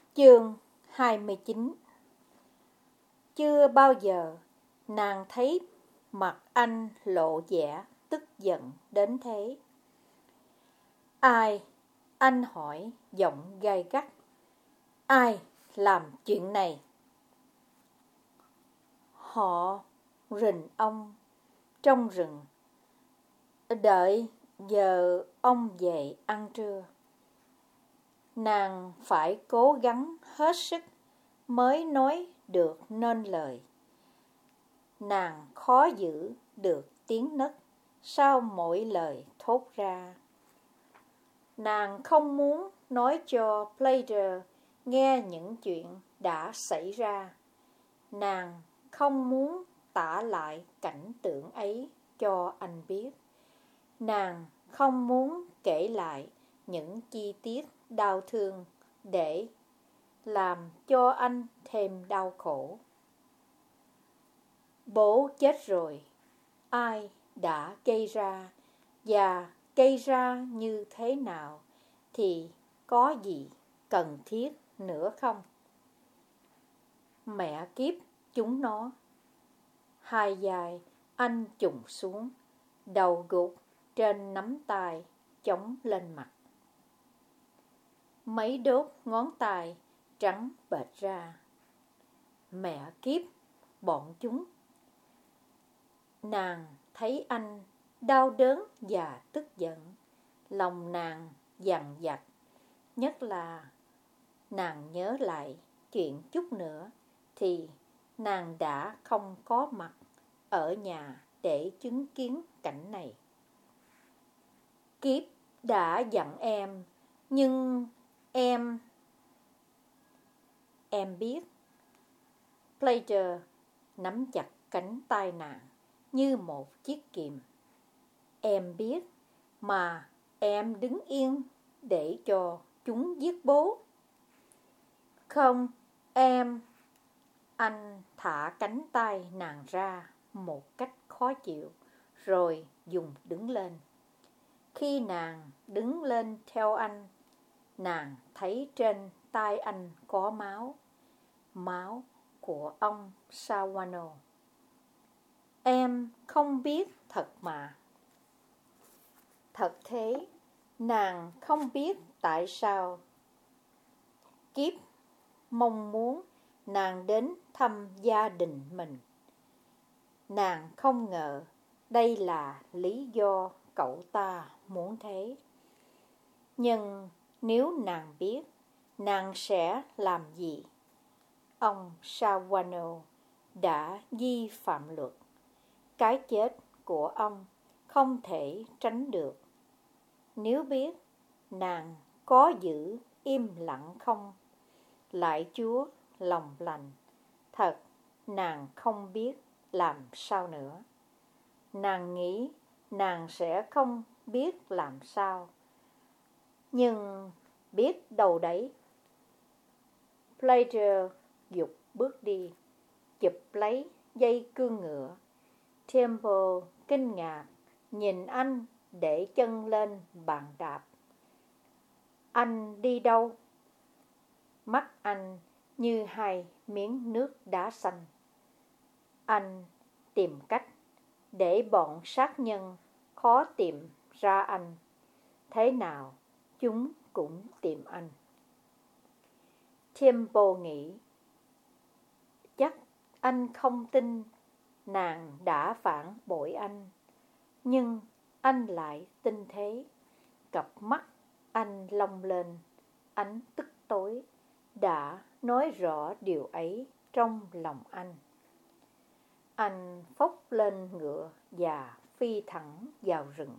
Chương 29. Chưa bao giờ nàng thấy mặt anh lộ vẻ tức giận đến thế. Ai? Anh hỏi giọng gay gắt. Ai làm chuyện này? Họ rình ông trong rừng, đợi giờ ông về ăn trưa. Nàng phải cố gắng hết sức mới nói được nên lời. Nàng khó giữ được tiếng nấc sau mỗi lời thốt ra. Nàng không muốn nói cho Plater nghe những chuyện đã xảy ra. Nàng không muốn tả lại cảnh tượng ấy cho anh biết. Nàng không muốn kể lại những chi tiết đau thương để làm cho anh thêm đau khổ. Bố chết rồi, ai đã gây ra và gây ra như thế nào thì có gì cần thiết nữa không? Mẹ kiếp chúng nó. Hai vai anh chùng xuống, đầu gục trên nắm tay chống lên mặt. Mấy đốt ngón tay trắng bệch ra. Mẹ kiếp bọn chúng. Nàng thấy anh đau đớn và tức giận. Lòng nàng dằn vặt. Nhất là nàng nhớ lại chuyện chút nữa thì nàng đã không có mặt ở nhà để chứng kiến cảnh này. Kiếp đã dặn em, nhưng em biết. Plater nắm chặt cánh tay nàng như một chiếc kìm. Em biết mà em đứng yên để cho chúng giết bố. Không, em. Anh thả cánh tay nàng ra một cách khó chịu, rồi dùng đứng lên. Khi nàng đứng lên theo anh, nàng thấy trên tay anh có máu. Máu của ông Sawano. Em không biết thật mà. Thật thế, nàng không biết tại sao. Kiếp mong muốn nàng đến thăm gia đình mình. Nàng không ngờ đây là lý do cậu ta muốn thế. Nhưng nếu nàng biết, nàng sẽ làm gì? Ông Sawano đã vi phạm luật. Cái chết của ông không thể tránh được. Nếu biết, nàng có giữ im lặng không? Lại Chúa lòng lành. Thật, nàng không biết làm sao nữa. Nàng nghĩ nàng sẽ không biết làm sao. Nhưng biết đâu đấy. Plater giục bước đi, chụp lấy dây cương ngựa. Temple kinh ngạc nhìn anh để chân lên bàn đạp. Anh đi đâu? Mắt anh như hai miếng nước đá xanh. Anh tìm cách để bọn sát nhân khó tìm ra anh. Thế nào chúng cũng tìm anh. Temple nghĩ, chắc anh không tin nàng đã phản bội anh. Nhưng anh lại tin thế. Cặp mắt anh long lên, ánh tức tối đã nói rõ điều ấy trong lòng anh. Anh phốc lên ngựa và phi thẳng vào rừng.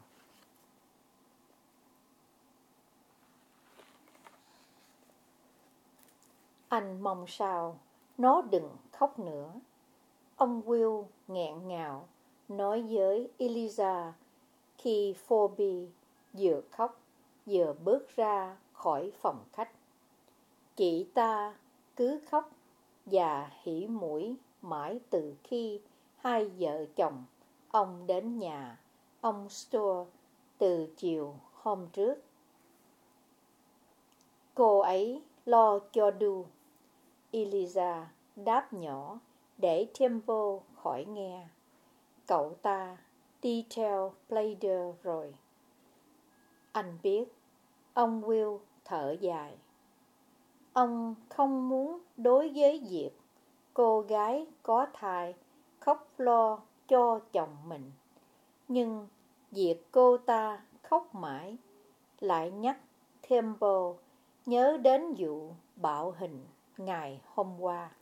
Anh mong sao nó đừng khóc nữa. Ông Will nghẹn ngào nói với Eliza khi Phoebe vừa khóc vừa bước ra khỏi phòng khách. Chị ta cứ khóc và hỉ mũi mãi từ khi hai vợ chồng ông đến nhà ông Store từ chiều hôm trước. Cô ấy lo cho đu. Eliza đáp nhỏ để Temple khỏi nghe. Cậu ta đi theo Playder rồi. Anh biết, ông Will thở dài. Ông không muốn đối với việc cô gái có thai khóc lo cho chồng mình. Nhưng việc cô ta khóc mãi lại nhắc Temple nhớ đến vụ bạo hình ngày hôm qua.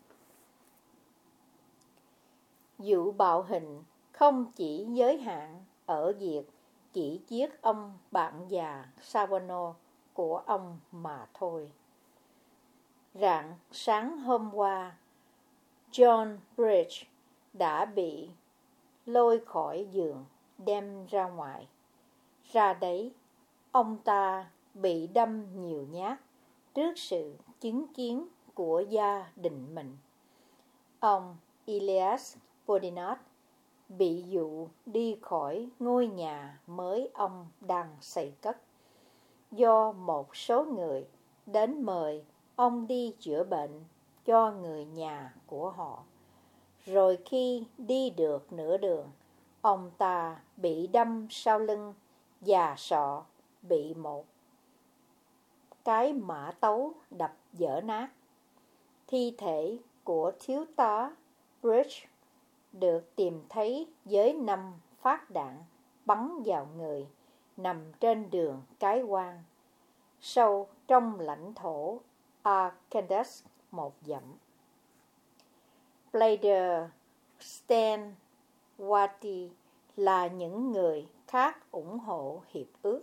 Vụ bạo hình không chỉ giới hạn ở việc chỉ giết ông bạn già Savano của ông mà thôi. Rạng sáng hôm qua, John Bridge đã bị lôi khỏi giường đem ra ngoài. Ra đấy, ông ta bị đâm nhiều nhát trước sự chứng kiến của gia đình mình. Ông Elias Bodinot bị dụ đi khỏi ngôi nhà mới ông đang xây cất, do một số người đến mời ông đi chữa bệnh cho người nhà của họ. Rồi khi đi được nửa đường, ông ta bị đâm sau lưng và sọ bị một cái mã tấu đập vỡ nát. Thi thể của thiếu tá Bridge được tìm thấy với 5 phát đạn bắn vào người, nằm trên đường Cái Quan, sâu trong lãnh thổ Arkansas 1 dặm. Playder, Stan, Watty là những người khác ủng hộ hiệp ước,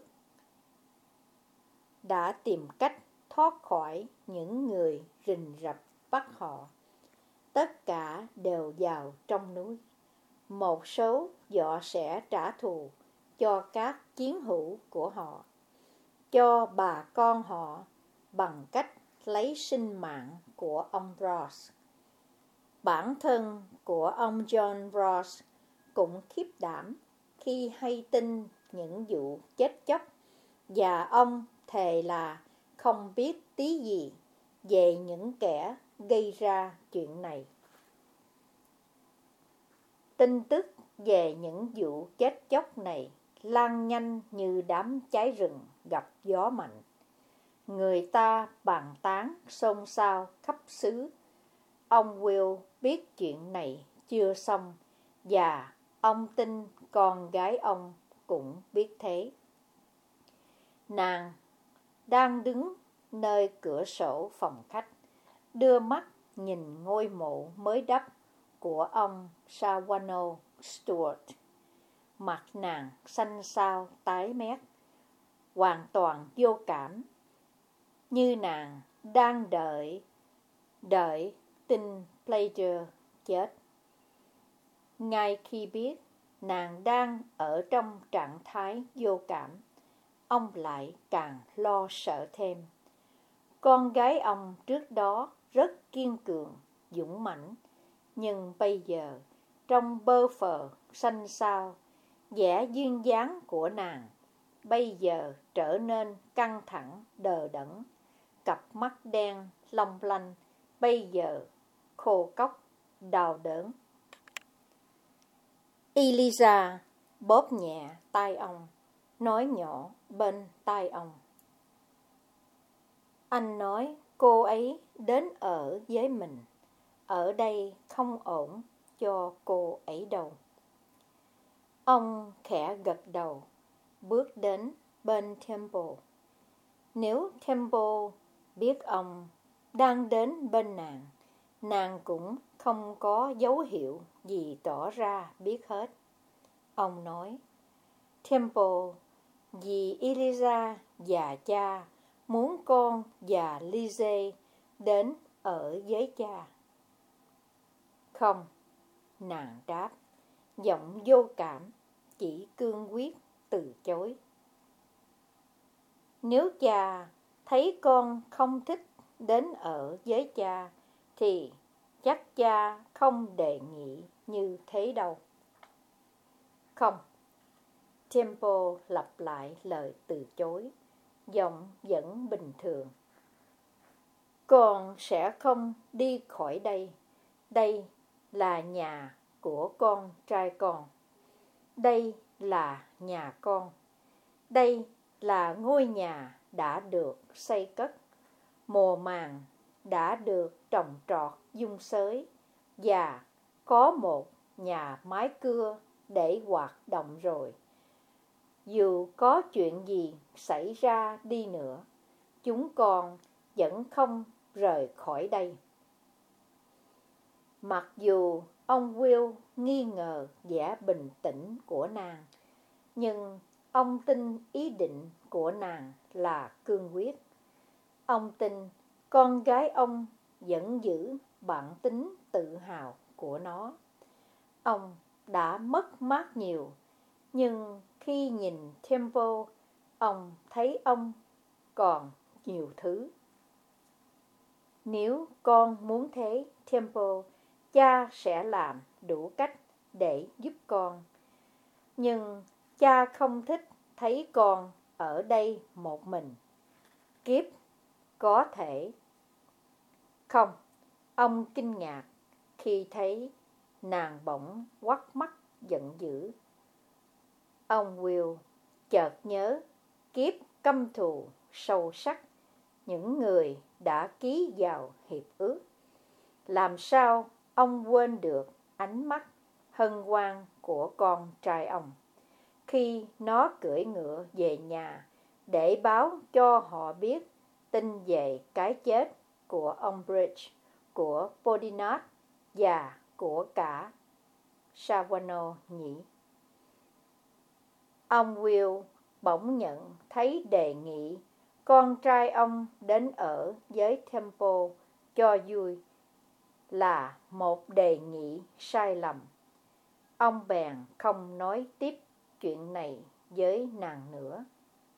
đã tìm cách thoát khỏi những người rình rập bắt họ. Tất cả đều vào trong núi. Một số họ sẽ trả thù cho các chiến hữu của họ, cho bà con họ bằng cách lấy sinh mạng của ông Ross. Bản thân của ông John Ross cũng khiếp đảm khi hay tin những vụ chết chóc, và ông thề là không biết tí gì về những kẻ gây ra chuyện này. Tin tức về những vụ chết chóc này lan nhanh như đám cháy rừng gặp gió mạnh. Người ta bàn tán xôn xao khắp xứ. Ông Will biết chuyện này chưa xong, và ông tin con gái ông cũng biết thế. Nàng đang đứng nơi cửa sổ phòng khách, đưa mắt nhìn ngôi mộ mới đắp của ông Savano Stuart. Mặt nàng xanh xao tái mét, hoàn toàn vô cảm, như nàng đang đợi tin Playder chết. Ngay khi biết nàng đang ở trong trạng thái vô cảm, ông lại càng lo sợ thêm. Con gái ông trước đó rất kiên cường, dũng mãnh, nhưng bây giờ trong bơ phờ xanh xao, vẻ duyên dáng của nàng bây giờ trở nên căng thẳng đờ đẫn. Cặp mắt đen long lanh bây giờ khô cóc đau đớn. Eliza bóp nhẹ tai ông, nói nhỏ bên tai ông. Anh nói cô ấy đến ở với mình. Ở đây không ổn cho cô ấy đâu. Ông khẽ gật đầu, bước đến bên Temple. Nếu Temple biết ông đang đến bên nàng cũng không có dấu hiệu gì tỏ ra biết hết. Ông nói, Temple, dì Eliza và cha muốn con và Lizzie đến ở với cha. Không, nàng đáp, giọng vô cảm, chỉ cương quyết từ chối. Nếu cha thấy con không thích đến ở với cha, thì chắc cha không đề nghị như thế đâu. Không, Temple lặp lại lời từ chối, giọng vẫn bình thường. Con sẽ không đi khỏi đây. Đây là nhà của con trai con. Đây là nhà con. Đây là ngôi nhà đã được xây cất, mùa màng đã được trồng trọt dung xới, và có một nhà mái cưa để hoạt động rồi. Dù có chuyện gì xảy ra đi nữa, chúng con vẫn không rời khỏi đây. Mặc dù ông Will nghi ngờ vẻ bình tĩnh của nàng, nhưng ông tin ý định của nàng là cương quyết. Ông tin con gái ông vẫn giữ bản tính tự hào của nó. Ông đã mất mát nhiều, nhưng khi nhìn Temple, ông thấy ông còn nhiều thứ. Nếu con muốn thế, Temple, cha sẽ làm đủ cách để giúp con. Nhưng cha không thích thấy con ở đây một mình. Kiếp có thể... Không, ông kinh ngạc khi thấy nàng bỗng quắt mắt giận dữ. Ông Will chợt nhớ kiếp căm thù sâu sắc những người đã ký vào hiệp ước. Làm sao ông quên được ánh mắt hân hoan của con trai ông khi nó cưỡi ngựa về nhà để báo cho họ biết tin về cái chết của ông Bridge, của Podinat và của cả Savano nhỉ? Ông Will bỗng nhận thấy đề nghị con trai ông đến ở với Temple cho vui là một đề nghị sai lầm. Ông bèn không nói tiếp chuyện này với nàng nữa.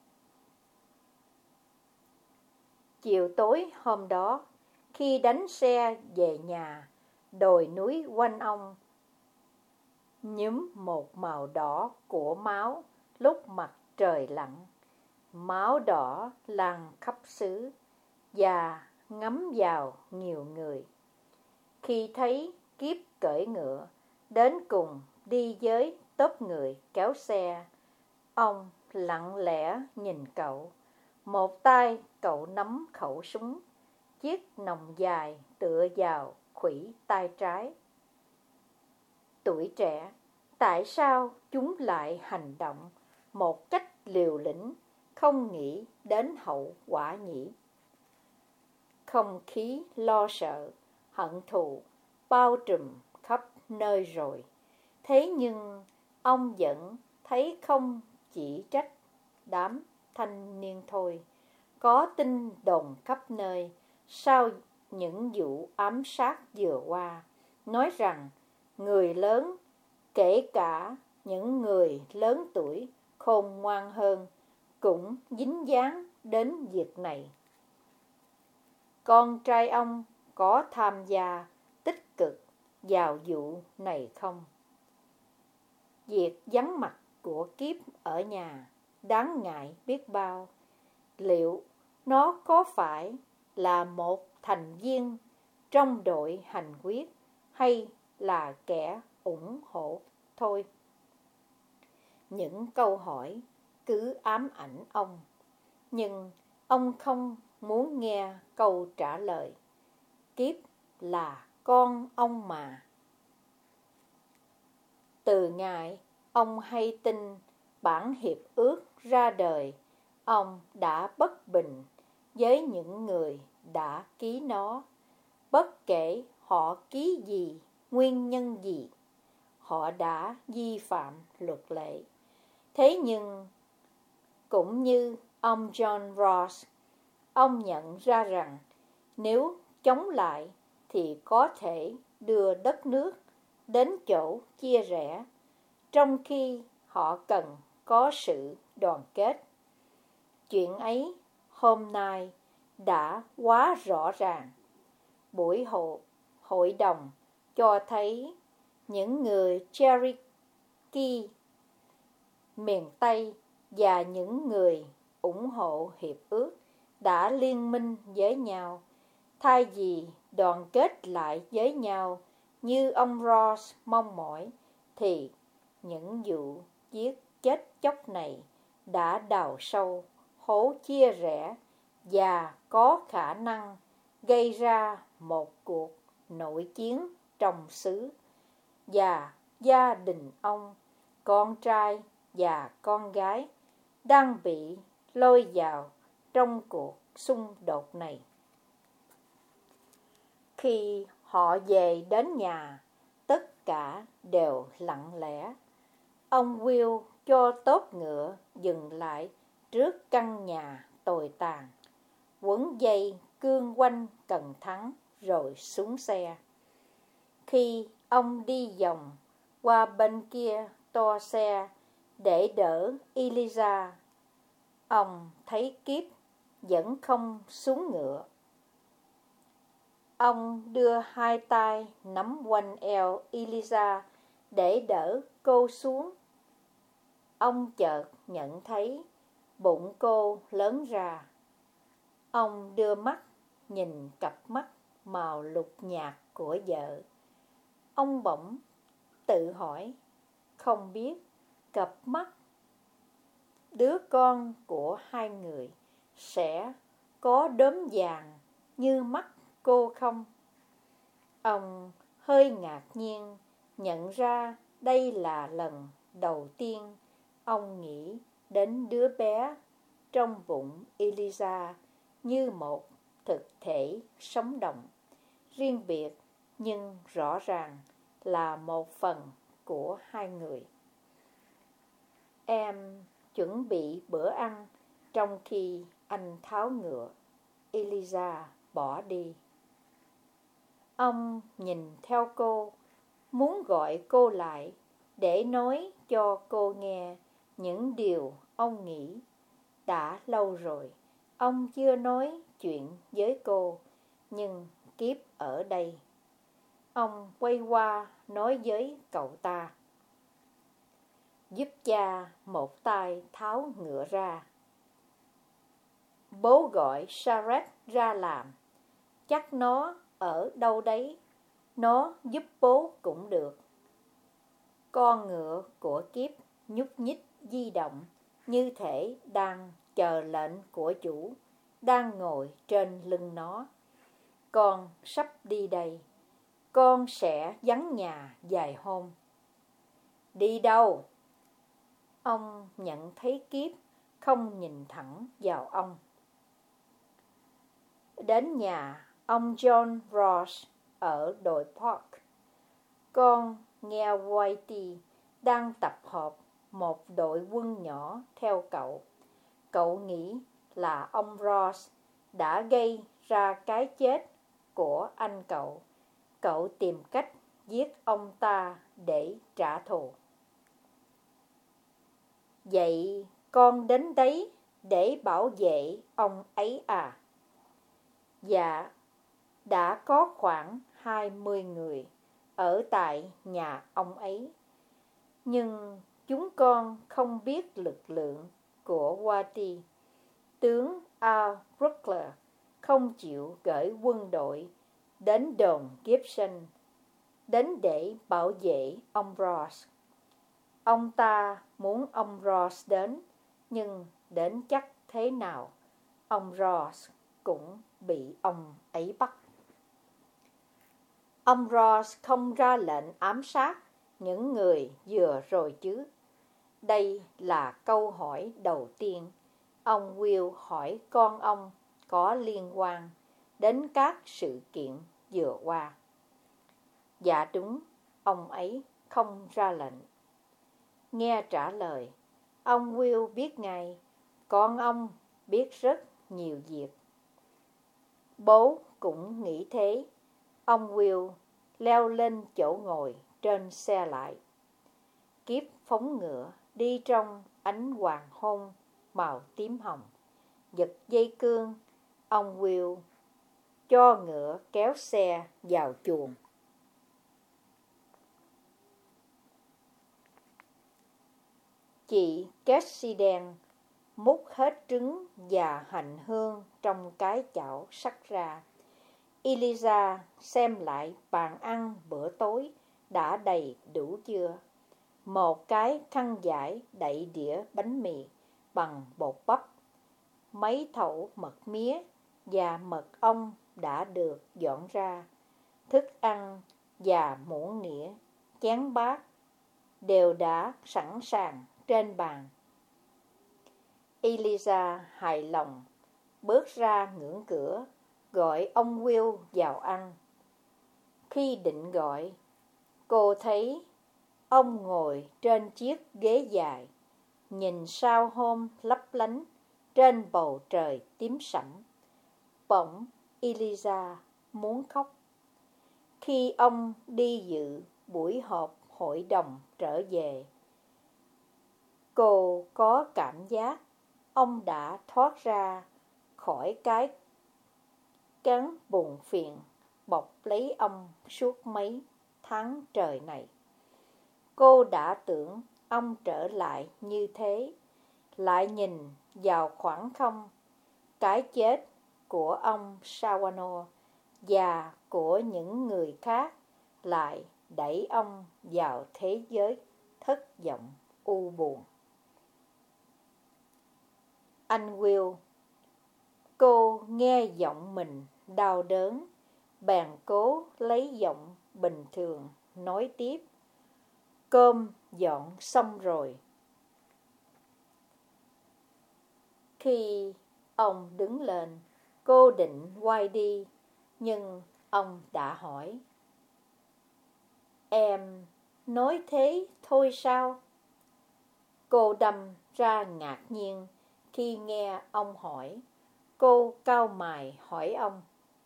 Chiều tối hôm đó, khi đánh xe về nhà, đồi núi quanh ông nhuốm một màu đỏ của máu lúc mặt trời lặn. Máu đỏ lan khắp xứ và ngấm vào nhiều người. Khi thấy kiếp cưỡi ngựa đến cùng đi với tốp người kéo xe, ông lặng lẽ nhìn cậu. Một tay cậu nắm khẩu súng, chiếc nòng dài tựa vào khuỷu tay trái. Tuổi trẻ, tại sao chúng lại hành động một cách liều lĩnh, không nghĩ đến hậu quả nhỉ? Không khí lo sợ, hận thù bao trùm khắp nơi rồi. Thế nhưng ông vẫn thấy không chỉ trách đám thanh niên thôi. Có tin đồn khắp nơi sau những vụ ám sát vừa qua, nói rằng người lớn, kể cả những người lớn tuổi khôn ngoan hơn, cũng dính dáng đến việc này. Con trai ông có tham gia tích cực vào vụ này không? Việc vắng mặt của kiếp ở nhà đáng ngại biết bao. Liệu nó có phải là một thành viên trong đội hành quyết hay là kẻ ủng hộ thôi? Những câu hỏi cứ ám ảnh ông, nhưng ông không muốn nghe câu trả lời. Kiếp là con ông mà. Từ ngày ông hay tin bản hiệp ước ra đời, ông đã bất bình với những người đã ký nó. Bất kể họ ký gì, nguyên nhân gì, họ đã vi phạm luật lệ. Thế nhưng, cũng như ông John Ross, ông nhận ra rằng nếu chống lại thì có thể đưa đất nước đến chỗ chia rẽ, trong khi họ cần có sự đoàn kết. Chuyện ấy hôm nay đã quá rõ ràng. Buổi hội đồng cho thấy những người Cherokee miền Tây và những người ủng hộ hiệp ước đã liên minh với nhau Thay vì đoàn kết lại với nhau như ông Ross mong mỏi, thì những vụ giết chết chóc này đã đào sâu hố chia rẽ và có khả năng gây ra một cuộc nội chiến trong xứ, và gia đình ông, con trai và con gái đang bị lôi vào trong cuộc xung đột này. Khi họ về đến nhà, tất cả đều lặng lẽ. Ông Will cho tốt ngựa dừng lại trước căn nhà tồi tàn, quấn dây cương quanh cần thắng rồi xuống xe. Khi ông đi vòng qua bên kia toa xe để đỡ Eliza, ông thấy Kip vẫn không xuống ngựa. Ông đưa hai tay nắm quanh eo Eliza để đỡ cô xuống. Ông chợt nhận thấy bụng cô lớn ra. Ông đưa mắt nhìn cặp mắt màu lục nhạt của vợ. Ông bỗng tự hỏi, không biết cặp mắt đứa con của hai người sẽ có đốm vàng như mắt cô không? Ông hơi ngạc nhiên nhận ra đây là lần đầu tiên ông nghĩ đến đứa bé trong bụng Eliza như một thực thể sống động, riêng biệt nhưng rõ ràng là một phần của hai người. Em chuẩn bị bữa ăn trong khi anh tháo ngựa. Eliza bỏ đi. Ông nhìn theo cô, muốn gọi cô lại để nói cho cô nghe những điều ông nghĩ. Đã lâu rồi ông chưa nói chuyện với cô, nhưng Kip ở đây. Ông quay qua nói với cậu ta, giúp cha một tay tháo ngựa ra. Bố gọi Charlotte ra làm, chắc nó ở đâu đấy, nó giúp bố cũng được. Con ngựa của Kip nhúc nhích di động, như thể đang chờ lệnh của chủ, đang ngồi trên lưng nó. Con sắp đi đây, con sẽ vắng nhà vài hôm. Đi đâu? Ông nhận thấy Kip không nhìn thẳng vào ông. Đến nhà ông John Ross ở đồi Park. Con nghe Whitey đang tập hợp một đội quân nhỏ theo cậu. Cậu nghĩ là ông Ross đã gây ra cái chết của anh cậu. Cậu tìm cách giết ông ta để trả thù. Vậy con đến đấy để bảo vệ ông ấy à? Dạ, đã có khoảng 20 người ở tại nhà ông ấy. Nhưng chúng con không biết lực lượng của Whitey. Tướng Al Brookler không chịu gửi quân đội đến đồn Gibson đến để bảo vệ ông Ross. Ông ta muốn ông Ross đến, nhưng đến chắc thế nào ông Ross cũng bị ông ấy bắt. Ông Ross không ra lệnh ám sát những người vừa rồi chứ? Đây là câu hỏi đầu tiên ông Will hỏi con ông có liên quan đến các sự kiện vừa qua. Dạ đúng, ông ấy không ra lệnh. Nghe trả lời, ông Will biết ngay, con ông biết rất nhiều việc. Bố cũng nghĩ thế. Ông Will leo lên chỗ ngồi trên xe lại. Kip phóng ngựa đi trong ánh hoàng hôn màu tím hồng. Giật dây cương, ông Will cho ngựa kéo xe vào chuồng. Chị Cassidy múc hết trứng và hành hương trong cái chảo sắt ra. Eliza xem lại bàn ăn bữa tối đã đầy đủ chưa. Một cái khăn vải đậy đĩa bánh mì bằng bột bắp, mấy thau mật mía và mật ong đã được dọn ra. Thức ăn và muỗng nĩa, chén bát đều đã sẵn sàng trên bàn. Eliza hài lòng bước ra ngưỡng cửa, gọi ông Will vào ăn. Khi định gọi, cô thấy ông ngồi trên chiếc ghế dài, nhìn sao hôm lấp lánh trên bầu trời tím sẫm. Bỗng Eliza muốn khóc. Khi ông đi dự buổi họp hội đồng trở về, cô có cảm giác ông đã thoát ra khỏi cái cán buồn phiền bọc lấy ông suốt mấy tháng trời này. Cô đã tưởng ông trở lại như thế, lại nhìn vào khoảng không, cái chết của ông Sawano và của những người khác lại đẩy ông vào thế giới thất vọng u buồn. Anh Will, cô nghe giọng mình đau đớn, bèn cố lấy giọng bình thường nói tiếp. Cơm dọn xong rồi. Khi ông đứng lên, cô định quay đi, nhưng ông đã hỏi. Em nói thế thôi sao? Cô đâm ra ngạc nhiên khi nghe ông hỏi. Cô cau mày hỏi ông.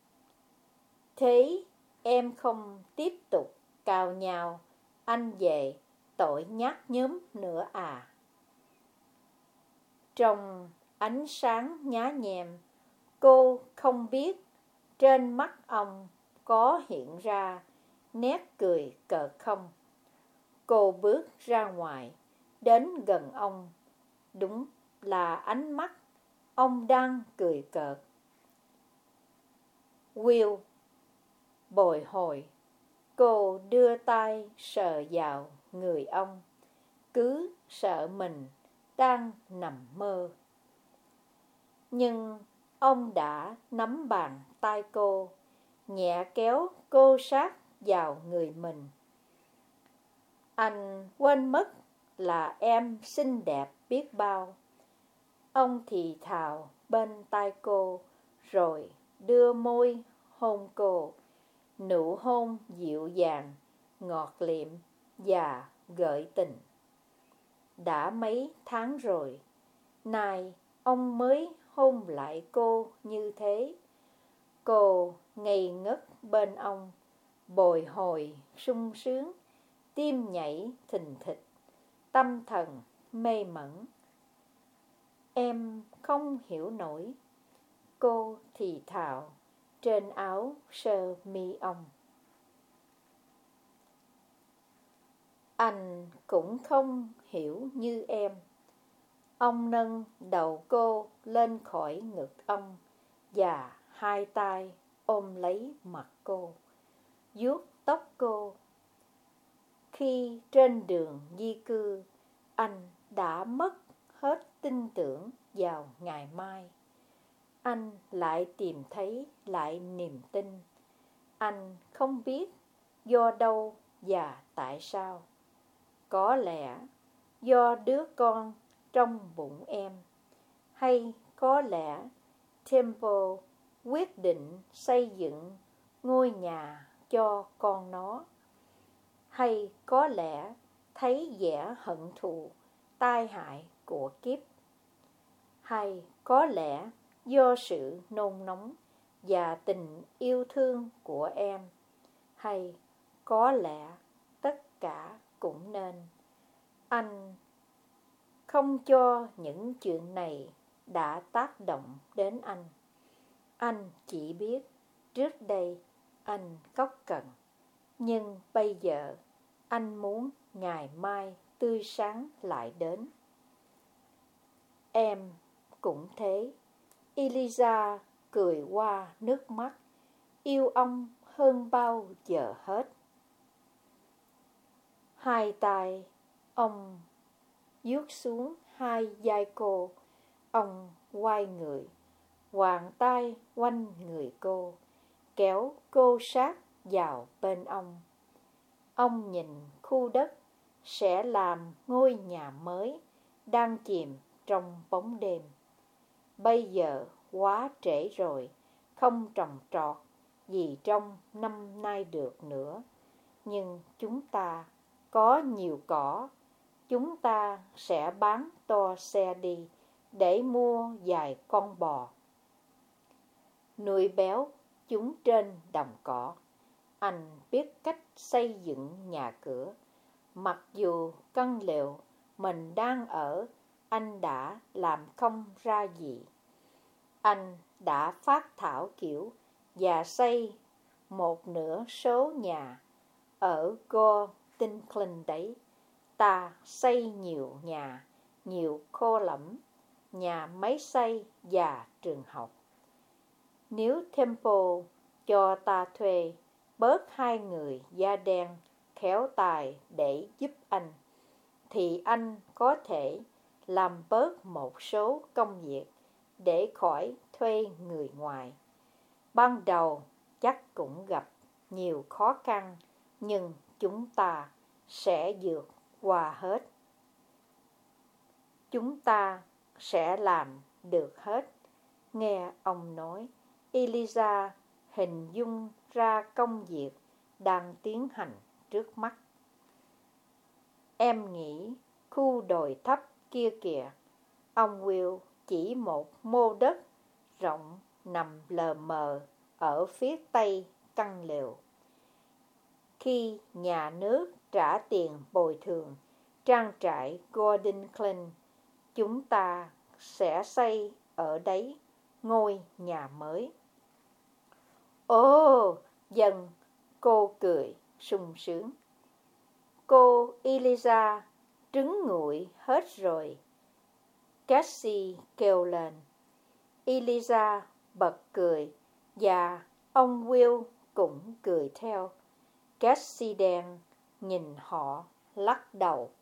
Thế em không tiếp tục cào nhào anh về tội nhát nhúm nữa à? Trong ánh sáng nhá nhem, cô không biết trên mắt ông có hiện ra nét cười cợt không. Cô bước ra ngoài, đến gần ông. Đúng là ánh mắt ông đang cười cợt. Will bồi hồi, cô đưa tay sờ vào người ông, cứ sợ mình đang nằm mơ. Nhưng ông đã nắm bàn tay cô, nhẹ kéo cô sát vào người mình. Anh quên mất là em xinh đẹp biết bao. Ông thì thào bên tai cô, rồi đưa môi hôn cô. Nụ hôn dịu dàng, ngọt liệm và gợi tình. Đã mấy tháng rồi, nay ông mới hôn lại cô như thế. Cô ngây ngất bên ông, bồi hồi sung sướng, tim nhảy thình thịch, tâm thần mê mẩn. Em không hiểu nổi, cô thì thào trên áo sơ mi ông. Anh cũng không hiểu như em. Ông nâng đầu cô lên khỏi ngực ông và hai tay ôm lấy mặt cô, vuốt tóc cô. Khi trên đường di cư, anh đã mất hết tin tưởng vào ngày mai. Anh lại tìm thấy lại niềm tin. Anh không biết do đâu và tại sao. Có lẽ do đứa con trong bụng em, hay có lẽ Temple quyết định xây dựng ngôi nhà cho con nó, hay có lẽ thấy vẻ hận thù tai hại của kiếp, hay có lẽ do sự nôn nóng và tình yêu thương của em, hay có lẽ tất cả cũng nên. Anh không cho những chuyện này đã tác động đến anh. Anh chỉ biết trước đây anh cóc cần, nhưng bây giờ anh muốn ngày mai tươi sáng lại đến. Em cũng thế. Eliza cười qua nước mắt yêu ông hơn bao giờ hết. Hai tay ông vuốt xuống hai vai cô. Ông quay người, quàng tay quanh người cô, kéo cô sát vào bên ông. Ông nhìn khu đất sẽ làm ngôi nhà mới đang chìm trong bóng đêm. Bây giờ quá trễ rồi, không trồng trọt gì trong năm nay được nữa. Nhưng chúng ta có nhiều cỏ, chúng ta sẽ bán to xe đi để mua vài con bò, nuôi béo chúng trên đồng cỏ. Anh biết cách xây dựng nhà cửa. Mặc dù căn lều mình đang ở, anh đã làm không ra gì. Anh đã phát thảo kiểu và xây một nửa số nhà ở Goldington đấy. Ta xây nhiều nhà, nhiều kho lẫm, nhà máy xay và trường học. Nếu Temple cho ta thuê bớt 2 người da đen khéo tài để giúp anh, thì anh có thể làm bớt một số công việc để khỏi thuê người ngoài. Ban đầu chắc cũng gặp nhiều khó khăn, nhưng chúng ta sẽ vượt qua hết. Chúng ta sẽ làm được hết. Nghe ông nói, Eliza hình dung ra công việc đang tiến hành trước mắt. Em nghĩ khu đồi thấp kia kìa. Ông Will chỉ một mô đất rộng nằm lờ mờ ở phía tây căn lều. Khi nhà nước trả tiền bồi thường trang trại Goldington, chúng ta sẽ xây ở đấy ngôi nhà mới. Ồ, dần, cô cười sung sướng. Cô Eliza trứng nguội hết rồi, Cassie kêu lên. Eliza bật cười và ông Will cũng cười theo. Cassie đen nhìn họ lắc đầu.